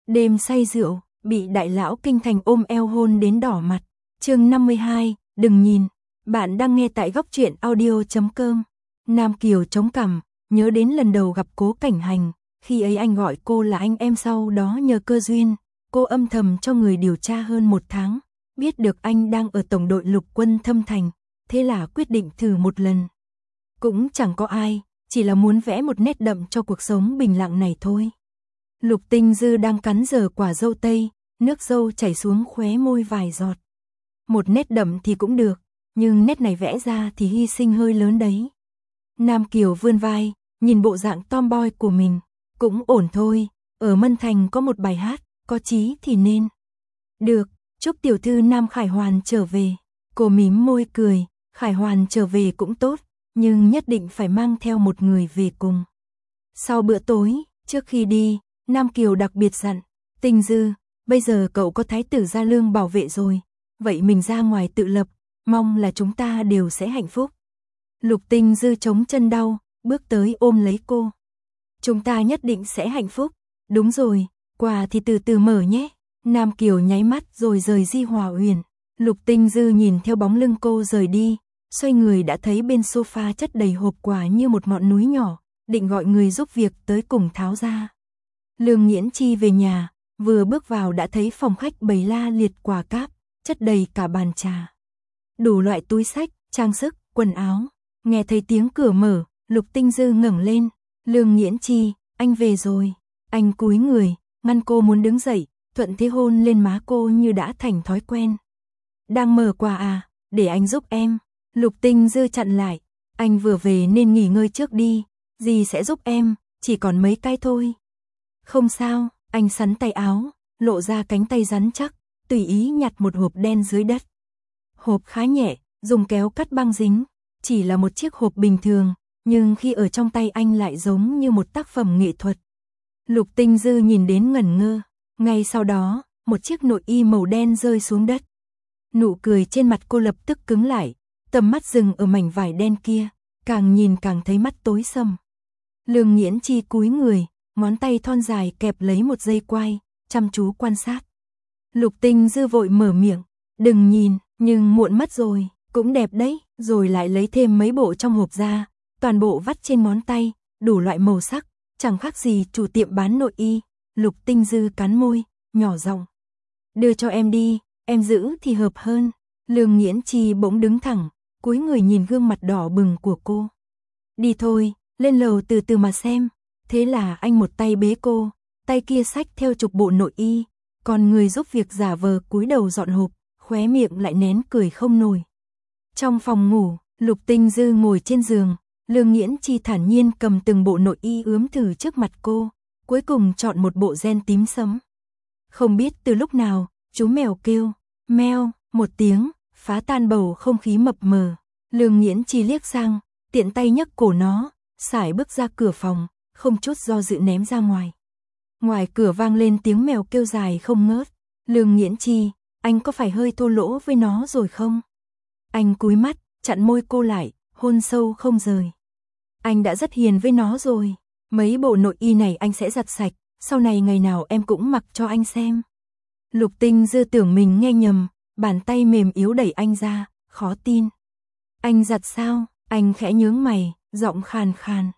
Đêm say rượu, bị đại lão kinh thành ôm eo hôn đến đỏ mặt. Chương 52, đừng nhìn. Bạn đang nghe tại góc truyện audio.com. Nam Kiều chống cằm, nhớ đến lần đầu gặp Cố Cảnh Hành, khi ấy anh gọi cô là anh em, sau đó nhờ cơ duyên, cô âm thầm cho người điều tra hơn 1 tháng, biết được anh đang ở tổng đội lục quân Thâm Thành, thế là quyết định thử một lần. Cũng chẳng có ai, chỉ là muốn vẽ một nét đậm cho cuộc sống bình lặng này thôi. Lục Tinh Dư đang cắn dở quả dâu tây, nước dâu chảy xuống khóe môi vài giọt. Một nét đậm thì cũng được, nhưng nét này vẽ ra thì hy sinh hơi lớn đấy. Nam Kiều vươn vai, nhìn bộ dạng tomboy của mình, cũng ổn thôi, ở Mân Thành có một bài hát, có chí thì nên. Được, chúc tiểu thư Nam Khải Hoàn trở về. Cô mím môi cười, Khải Hoàn trở về cũng tốt, nhưng nhất định phải mang theo một người về cùng. Sau bữa tối, trước khi đi, Nam Kiều đặc biệt dặn, Tinh Dư, bây giờ cậu có thái tử Gia Lương bảo vệ rồi, vậy mình ra ngoài tự lập, mong là chúng ta đều sẽ hạnh phúc. Lục Tinh Dư chống chân đau, bước tới ôm lấy cô. Chúng ta nhất định sẽ hạnh phúc, đúng rồi, quà thì từ từ mở nhé. Nam Kiều nháy mắt rồi rời Di Hòa Uyển. Lục Tinh Dư nhìn theo bóng lưng cô rời đi, xoay người đã thấy bên sofa chất đầy hộp quà như một ngọn núi nhỏ, định gọi người giúp việc tới cùng tháo ra. Lương Nghiễn Chi về nhà, vừa bước vào đã thấy phòng khách bày la liệt quà cáp, chất đầy cả bàn trà. Đủ loại túi xách, trang sức, quần áo. Nghe thấy tiếng cửa mở, Lục Tinh Dư ngẩng lên. Lương Nghiễn Chi, anh về rồi. Anh cúi người, ngăn cô muốn đứng dậy, thuận thế hôn lên má cô như đã thành thói quen. Đang mở quà à, để anh giúp em. Lục Tinh Dư chặn lại, anh vừa về nên nghỉ ngơi trước đi, dì sẽ giúp em, chỉ còn mấy cái thôi. Không sao, anh xắn tay áo, lộ ra cánh tay rắn chắc, tùy ý nhặt một hộp đen dưới đất. Hộp khá nhẹ, dùng kéo cắt băng dính, chỉ là một chiếc hộp bình thường, nhưng khi ở trong tay anh lại giống như một tác phẩm nghệ thuật. Lục Tinh Dư nhìn đến ngẩn ngơ, ngay sau đó, một chiếc nội y màu đen rơi xuống đất. Nụ cười trên mặt cô lập tức cứng lại, tầm mắt dừng ở mảnh vải đen kia, càng nhìn càng thấy mắt tối sầm. Lương Nghiễn Chi cúi người, ngón tay thon dài kẹp lấy một dây quai, chăm chú quan sát. Lục Tinh Dư vội mở miệng, đừng nhìn, nhưng muộn mất rồi, cũng đẹp đấy, rồi lại lấy thêm mấy bộ trong hộp ra, toàn bộ vắt trên ngón tay, đủ loại màu sắc, chẳng khác gì chủ tiệm bán nội y. Lục Tinh Dư cắn môi, nhỏ giọng, đưa cho em đi, em giữ thì hợp hơn. Lương Nghiễn Chi bỗng đứng thẳng, cúi người nhìn gương mặt đỏ bừng của cô. Đi thôi, lên lầu từ từ mà xem. Thế là anh một tay bế cô, tay kia xách theo chục bộ nội y, còn người giúp việc giả vờ cúi đầu dọn hộp, khóe miệng lại nén cười không nổi. Trong phòng ngủ, Lục Tinh Dư ngồi trên giường, Lương Nghiễn Chi thản nhiên cầm từng bộ nội y ướm thử trước mặt cô, cuối cùng chọn một bộ ren tím sẫm. Không biết từ lúc nào, chú mèo kêu, meo, một tiếng, phá tan bầu không khí mập mờ. Lương Nghiễn Chi liếc sang, tiện tay nhấc cổ nó, sải bước ra cửa phòng, không chút do dự ném ra ngoài. Ngoài cửa vang lên tiếng mèo kêu dài không ngớt. Lương Nghiễn Chi, anh có phải hơi thô lỗ với nó rồi không? Anh cúi mắt, chặn môi cô lại, hôn sâu không rời. Anh đã rất hiền với nó rồi. Mấy bộ nội y này anh sẽ giặt sạch, sau này ngày nào em cũng mặc cho anh xem. Lục Tinh Dư tưởng mình nghe nhầm, bàn tay mềm yếu đẩy anh ra, khó tin. Anh giặt sao? Anh khẽ nhướng mày, giọng khàn khàn.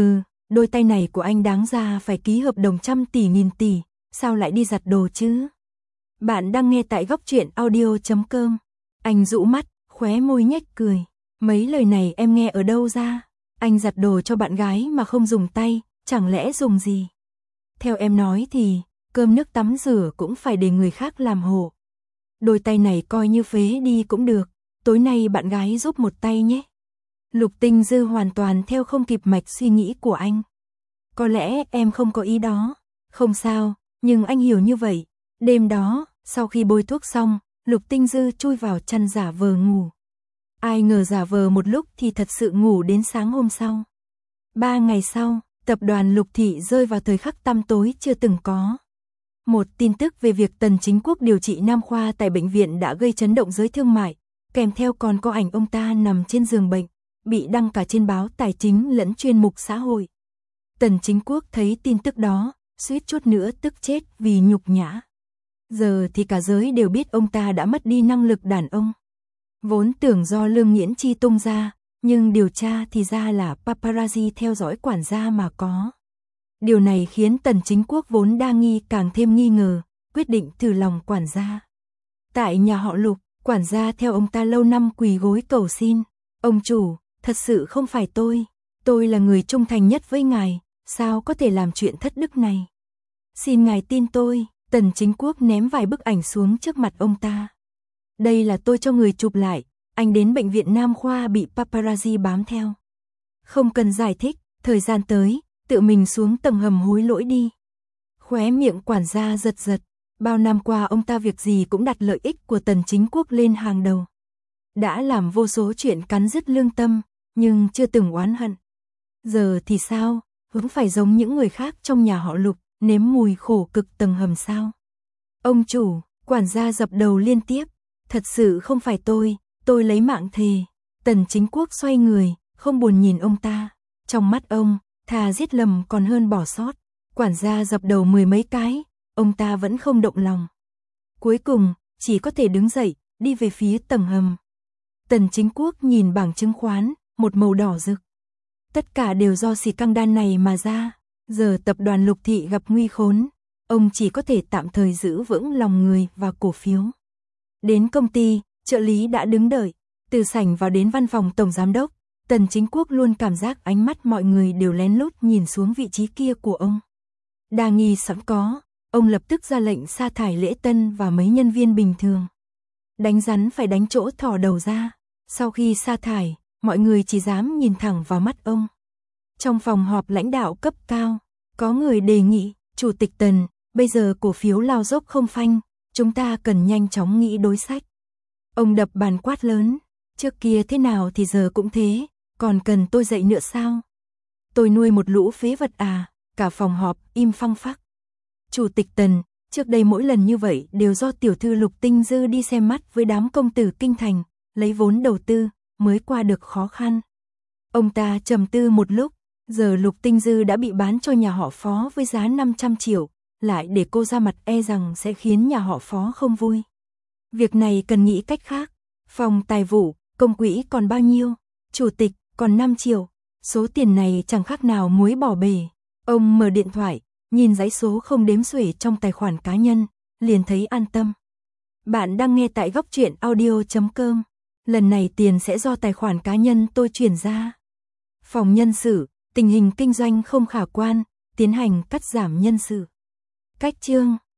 Đôi tay này của anh đáng ra phải ký hợp đồng trăm tỷ nghìn tỷ, sao lại đi giặt đồ chứ? Bạn đang nghe tại góc truyện audio.com. Anh rũ mắt, khóe môi nhếch cười. Mấy lời này em nghe ở đâu ra? Anh giặt đồ cho bạn gái mà không dùng tay, chẳng lẽ dùng gì? Theo em nói thì, cơm nước tắm rửa cũng phải để người khác làm hộ. Đôi tay này coi như phế đi cũng được, tối nay bạn gái giúp một tay nhé. Lục Tinh Dư hoàn toàn theo không kịp mạch suy nghĩ của anh. Có lẽ em không có ý đó. Không sao, nhưng anh hiểu như vậy. Đêm đó, sau khi bôi thuốc xong, Lục Tinh Dư chui vào chăn giả vờ ngủ. Ai ngờ giả vờ một lúc thì thật sự ngủ đến sáng hôm sau. 3 ngày sau, tập đoàn Lục Thị rơi vào thời khắc tăm tối chưa từng có. Một tin tức về việc Tần Chính Quốc điều trị nam khoa tại bệnh viện đã gây chấn động giới thương mại, kèm theo còn có ảnh ông ta nằm trên giường bệnh, bị đăng cả trên báo tài chính lẫn chuyên mục xã hội. Tần Chính Quốc thấy tin tức đó, suýt chút nữa tức chết vì nhục nhã. Giờ thì cả giới đều biết ông ta đã mất đi năng lực đàn ông. Vốn tưởng do Lương Nghiễn Chi tung ra, nhưng điều tra thì ra là paparazzi theo dõi quản gia mà có. Điều này khiến Tần Chính Quốc vốn đa nghi càng thêm nghi ngờ, quyết định thử lòng quản gia. Tại nhà họ Lục, quản gia theo ông ta lâu năm quỳ gối cầu xin. Ông chủ, thật sự không phải tôi là người trung thành nhất với ngài, sao có thể làm chuyện thất đức này. Xin ngài tin tôi. Tần Chính Quốc ném vài bức ảnh xuống trước mặt ông ta. Đây là tôi cho người chụp lại, anh đến bệnh viện Nam Khoa bị paparazzi bám theo. Không cần giải thích, thời gian tới, tự mình xuống tầng hầm hối lỗi đi. Khóe miệng quản gia giật giật, bao năm qua ông ta việc gì cũng đặt lợi ích của Tần Chính Quốc lên hàng đầu. Đã làm vô số chuyện cắn rứt lương tâm, nhưng chưa từng oán hận. Giờ thì sao, vẫn phải giống những người khác trong nhà họ Lục, nếm mùi khổ cực tầng hầm sao? Ông chủ, quản gia dập đầu liên tiếp, thật sự không phải tôi lấy mạng thề. Tần Chính Quốc xoay người, không buồn nhìn ông ta. Trong mắt ông, thà giết lầm còn hơn bỏ sót. Quản gia dập đầu 10 mấy cái, ông ta vẫn không động lòng. Cuối cùng, chỉ có thể đứng dậy, đi về phía tầng hầm. Tần Chính Quốc nhìn bảng chứng khoán, một màu đỏ rực. Tất cả đều do xì căng đan này mà ra. Giờ tập đoàn Lục Thị gặp nguy khốn, ông chỉ có thể tạm thời giữ vững lòng người và cổ phiếu. Đến công ty, trợ lý đã đứng đợi, từ sảnh vào đến văn phòng tổng giám đốc, Tần Chính Quốc luôn cảm giác ánh mắt mọi người đều lén lút nhìn xuống vị trí kia của ông. Đa nghi sẵn có, ông lập tức ra lệnh sa thải Lễ Tân và mấy nhân viên bình thường. Đánh rắn phải đánh chỗ thò đầu ra, sau khi sa thải, mọi người chỉ dám nhìn thẳng vào mắt ông. Trong phòng họp lãnh đạo cấp cao, có người đề nghị, Chủ tịch Tần, bây giờ cổ phiếu lao dốc không phanh, chúng ta cần nhanh chóng nghĩ đối sách. Ông đập bàn quát lớn, trước kia thế nào thì giờ cũng thế, còn cần tôi dạy nữa sao? Tôi nuôi một lũ phế vật à? Cả phòng họp im phăng phắc. Chủ tịch Tần, trước đây mỗi lần như vậy đều do tiểu thư Lục Tinh Dư đi xem mắt với đám công tử kinh thành, lấy vốn đầu tư, mới qua được khó khăn. Ông ta trầm tư một lúc, giờ Lục Tinh Dư đã bị bán cho nhà họ Phó với giá 500 triệu, lại để cô ra mặt e rằng sẽ khiến nhà họ Phó không vui. Việc này cần nghĩ cách khác. Phòng tài vụ, công quỹ còn bao nhiêu? Chủ tịch, còn 5 triệu. Số tiền này chẳng khác nào muối bỏ bể. Ông mở điện thoại, nhìn dãy số không đếm xuể trong tài khoản cá nhân, liền thấy an tâm. Bạn đang nghe tại Góc Truyện Audio.com. Lần này tiền sẽ do tài khoản cá nhân tôi chuyển ra. Phòng nhân sự, tình hình kinh doanh không khả quan, tiến hành cắt giảm nhân sự. Cách chương